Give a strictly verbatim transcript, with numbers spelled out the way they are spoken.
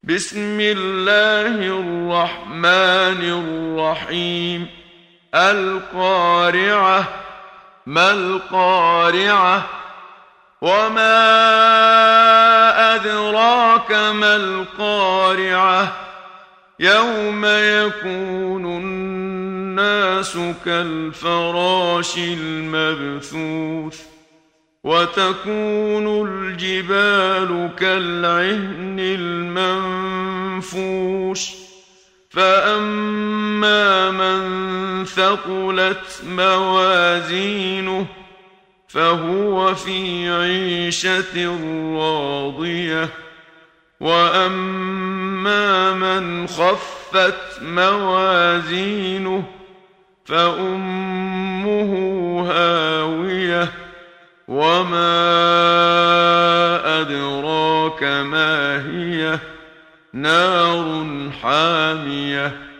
بسم الله الرحمن الرحيم. القارعة. ما القارعة؟ وما أدراك ما القارعة؟ يوم يكون الناس كالفراش المبثوث وتكون الجبال كالعهن المنفوش فأما من ثقلت موازينه فهو في عيشة راضية وأما من خفت موازينه فأمه هاوية وما أدراك ما هي نار حامية